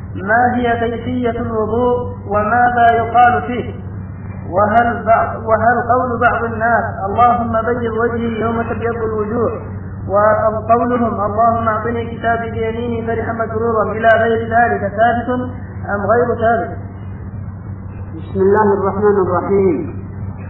ما هي كيفية الوضوء وماذا يقال فيه؟ وهل قول بعض الناس اللهم بيض وجهي يوم تبيض الوجوه وقولهم اللهم اعطني كتابي بيميني فرحا مسرورا إلى غير ذلك ثابت أم غير ثابت؟ بسم الله الرحمن الرحيم.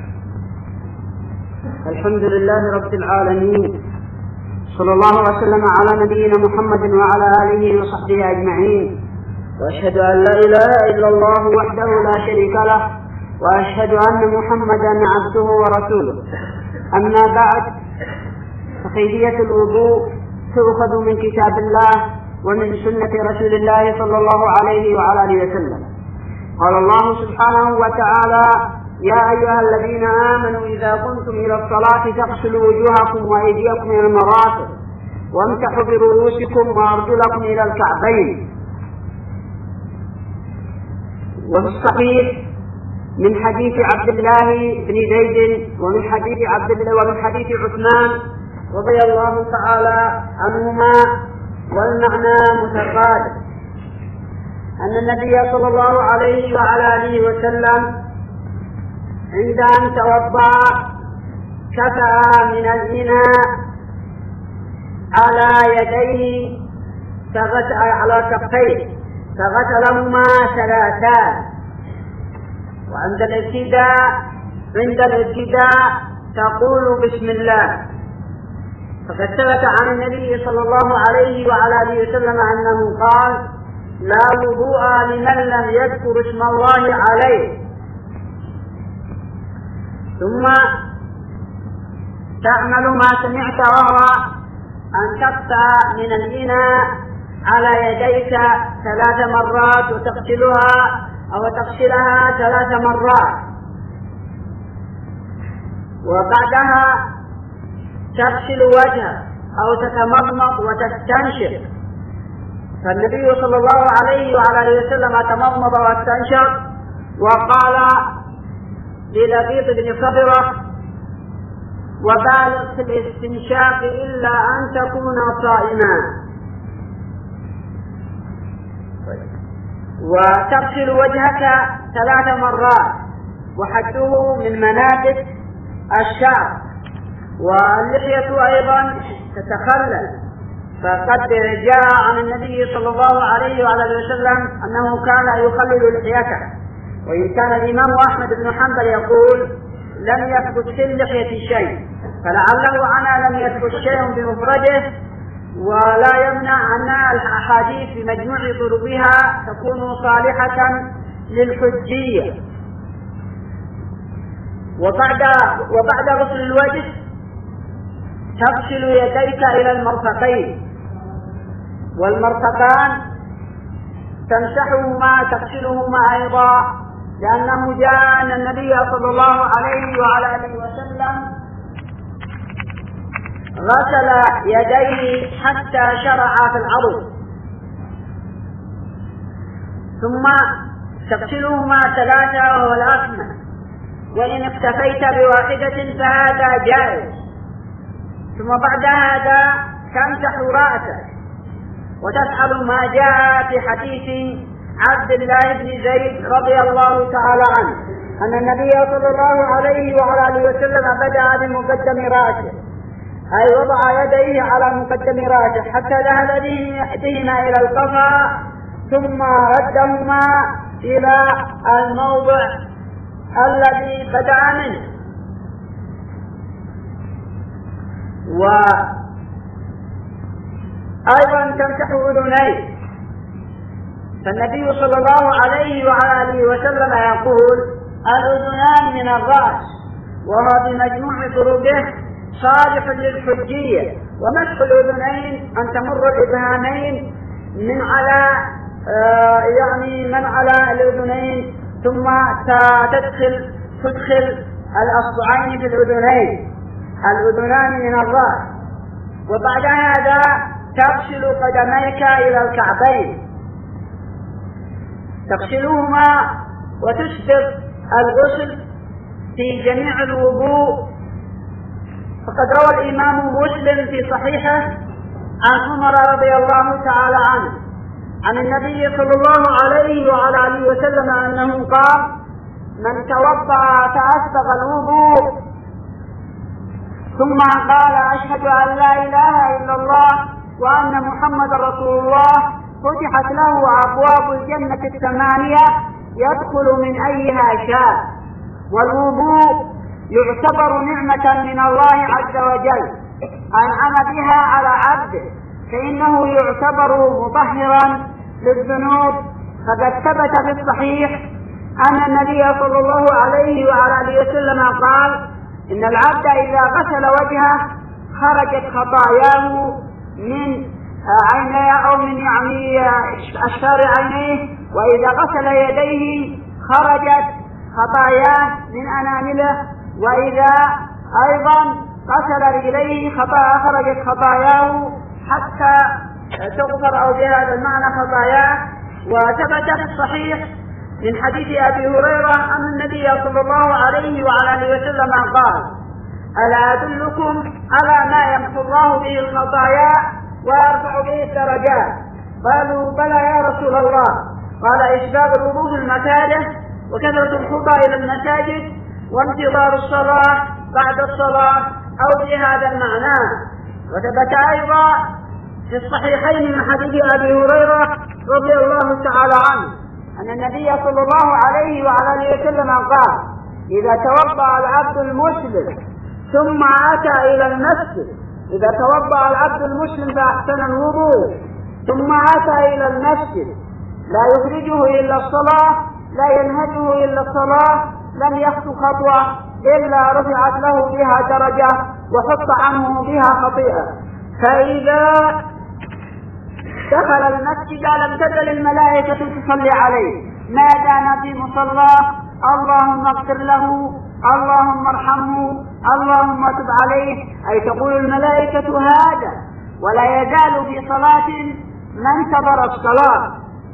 الحمد لله رب العالمين، صلى الله وسلم على نبينا محمد وعلى آله وصحبه أجمعين، وأشهد أن لا إله إلا الله وحده لا شريك له، وأشهد أن محمدا عبده ورسوله. أما بعد، فكيفية الوضوء تؤخذ من كتاب الله ومن سنة رسول الله صلى الله عليه وعلى آله وسلم. قال الله سبحانه وتعالى: يا أيها الذين آمنوا إذا قمتم إلى الصلاة فاغسلوا وجوهكم وأيديكم إلى المرافق وامسحوا برؤوسكم وأرجلكم إلى الكعبين. وفي الصحيح من حديث عبد الله بن زيد ومن حديث عثمان رضي الله تعالى عنهما، والمعنى متقارب، أن النبي صلى الله عليه وعلى آله وسلم عند أن توضأ كفأ من الإناء على يديه على كفيه فغسلهما ثلاثا، وعند الابتداء تقول بسم الله. فقد ثبت عن النبي صلى الله عليه وعلى آله وسلم أنه قال: لا وضوء لمن لم يذكر اسم الله عليه. ثم تعمل ما سمعت، وهو أن تقطع من الإناء على يديك 3 مرات وتغسلها 3 مرات، وبعدها تغسل وجهك أو تتمضمض وتستنشق. فالنبي صلى الله عليه وعلى آله وسلم تمضمض واستنشق، وقال للبيض بن صبرة: وبالغ في الاستنشاق إلا أن تكون صائما. وتغسل وجهك 3 مرات، وحده من منابت الشعر، واللحية أيضا تتخلل. فقد جاء عن النبي صلى الله عليه وعلى آله وسلم أنه كان يخلل لحيته، وإن كان الإمام أحمد بن حنبل يقول: لم يثبت في اللحية شيء، فلعله أنا لم يثبت شيء بمفرده، ولا يمنع أن الأحاديث بمجموع طرقها تكون صالحة للحجية. وبعد غسل الوجه تغسل يديك إلى المرفقين، والمرفقان تغسلهما أيضا، لأنه جاء أن النبي صلى الله عليه وعلى آله وسلم غسل يديه حتى شرع في العضد، ثم تغسلهما 3 وهو الأكمل، وإن اكتفيت بواحدة فهذا جائز. ثم بعد هذا تمسح رأسك وتفعل ما جاء في حديث عبد الله بن زيد رضي الله تعالى عنه، أن النبي صلى الله عليه وعلى آله وسلم بدأ بمقدم رأسه، أي وضع يديه على مقدم رأسه حتى ذهب بهما إلى القفا، ثم ردهما إلى الموضع الذي بدأ منه. وأيضا تمسح أذنيه، فالنبي صلى الله عليه وعلى آله وسلم يقول: الأذنان من الرأس، وهو بمجموع طرقه صالح للحجية. ومسح الأذنين أن تمر الإبهامين من على الأذنين، ثم تدخل الأصبعين في الأذنين. الأذنان من الرأس. وبعد هذا تغسل قدميك إلى الكعبين، تغسلهما وتسبغ الغسل في جميع الوضوء. فقد روى الإمام مسلم في صحيحه عن عمر رضي الله تعالى عنه عن النبي صلى الله عليه وعلى آله وسلم أنه قال: من توضأ فأسبغ الوضوء ثم قال: أشهد أن لا إله إلا الله وأن محمد رسول الله، فتحت له أبواب الجنة الثمانية يدخل من أيها شاء. والوضوء يعتبر نعمة من الله عز وجل أنعم بها على عبده، فإنه يعتبر مطهرا للذنوب. فقد ثبت في الصحيح أن النبي صلى الله عليه وعلى آله وسلم قال: إن العبد إذا غسل وجهه خرجت خطاياه من عينيه أو من أشفار عينيه، وإذا غسل يديه خرجت خطاياه من أنامله، وإذا أيضا غسل رجليه خرجت خطاياه حتى تغفر، أو بهذا المعنى خطاياه. وثبت في الصحيح من حديث أبي هريرة أن النبي صلى الله عليه وعلى آله وسلم قال: ألا أدلكم على ما يمحو الله به الخطايا ويرفع به الدرجات؟ قالوا: بلى يا رسول الله. قال: إسباغ الوضوء المكاره، وكثرة الخطى إلى المساجد، وانتظار الصلاة بعد الصلاة، أو بهذا المعنى. وثبت أيضا في الصحيحين من حديث أبي هريرة رضي الله تعالى عنه أن النبي صلى الله عليه وعلى آله وسلم قال: إذا توضأ العبد المسلم ثم أتى إلى المسجد، إذا توضأ العبد المسلم فأحسن الوضوء ثم أتى إلى المسجد لا يخرجه إلا الصلاة، لا ينهجه إلا الصلاة، لم يخطو خطوة إلا رفعت له بها درجة وحط عنه بها خطيئة. فإذا دخل المسجد لم تزل الملائكة تصلي عليه ما دام في مصلاه: اللهم اغفر له، اللهم ارحمه، اللهم تب عليه. أي تقول الملائكة هذا، ولا يزال في صلاة ما انتظر الصلاة.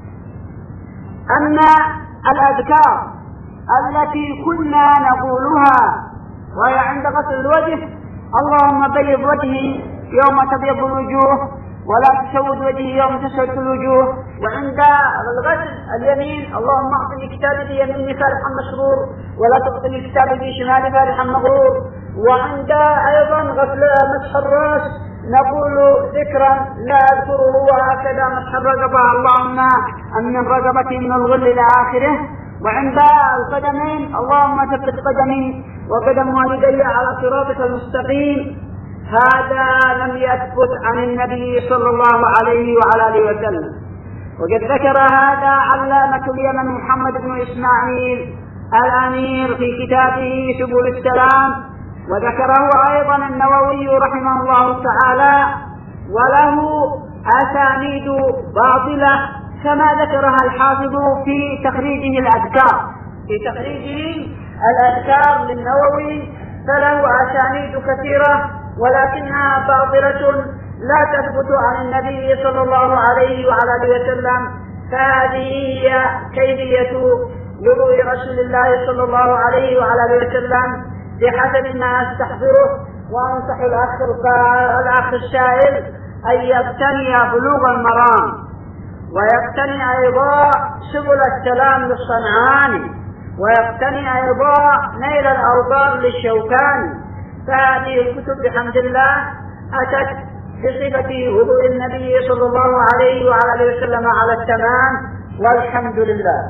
أما الأذكار التي كنا نقولها وهي عند غسل الوجه: اللهم بيض وجهي يوم تبيض الوجوه، ولا تسود وجهي يوم تسود الوجوه. وعند الغسل اليمين: اللهم اعطني كتابي بيميني فرحا مسرور، ولا تعطني كتابي بشمالي فرحا مغرور. وعند ايضا غسل مسح الراس نقول ذكرا لا اذكره وهكذا مسح الرقبه: اللهم امن رقبتي من الغل الى اخره. وعند القدمين: اللهم ثبت قدمي وقدم والدي على صراطك المستقيم. هذا لم يثبت عن النبي صلى الله عليه وعلى آله وسلم. وقد ذكر هذا علامة اليمن محمد بن إسماعيل الأمير في كتابه سبل السلام، وذكره أيضا النووي رحمه الله تعالى، وله أسانيد باطلة كما ذكرها الحافظ في تخريجه الأذكار. في تخريجه الأذكار للنووي فله أسانيد كثيرة، ولكنها باطلة لا تثبت عن النبي صلى الله عليه وعلى آله وسلم. فهذه هي كيفية وضوء رسول الله صلى الله عليه وعلى آله وسلم بحسب ما أستحضره. وأنصح الأخ السائل أن يقتني بلوغ المرام، ويقتني أيضا سبل السلام للصنعاني، ويقتني أيضا نيل الأوطار للشوكاني. فهذه الكتب بحمد الله أتت بصفة وضوء النبي صلى الله عليه وعلى آله وسلم على التمام، والحمد لله.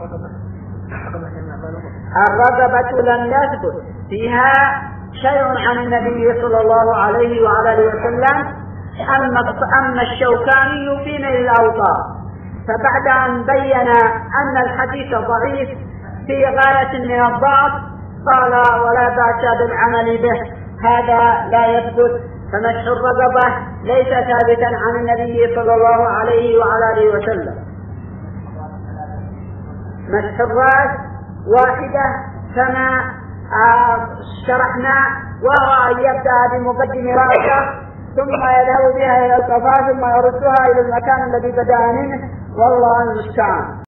الرغبة لم يثبت فيها شيء عن النبي صلى الله عليه وعلى آله وسلم. أما الشوكاني في نيل الأوطار فبعد أن بين أن الحديث ضعيف في غاية من الضعف قال: ولا بأس بالعمل به، هذا لا يثبت. فمسح الرقبة ليس ثابتا عن النبي صلى الله عليه وعلى آله وسلم. مسح الرأس واحدة كما شرحنا، وهو أن يبدأ بمقدم رأسه ثم يذهب بها إلى القفا ثم يردها إلى المكان الذي بدأ منه، والله المستعان.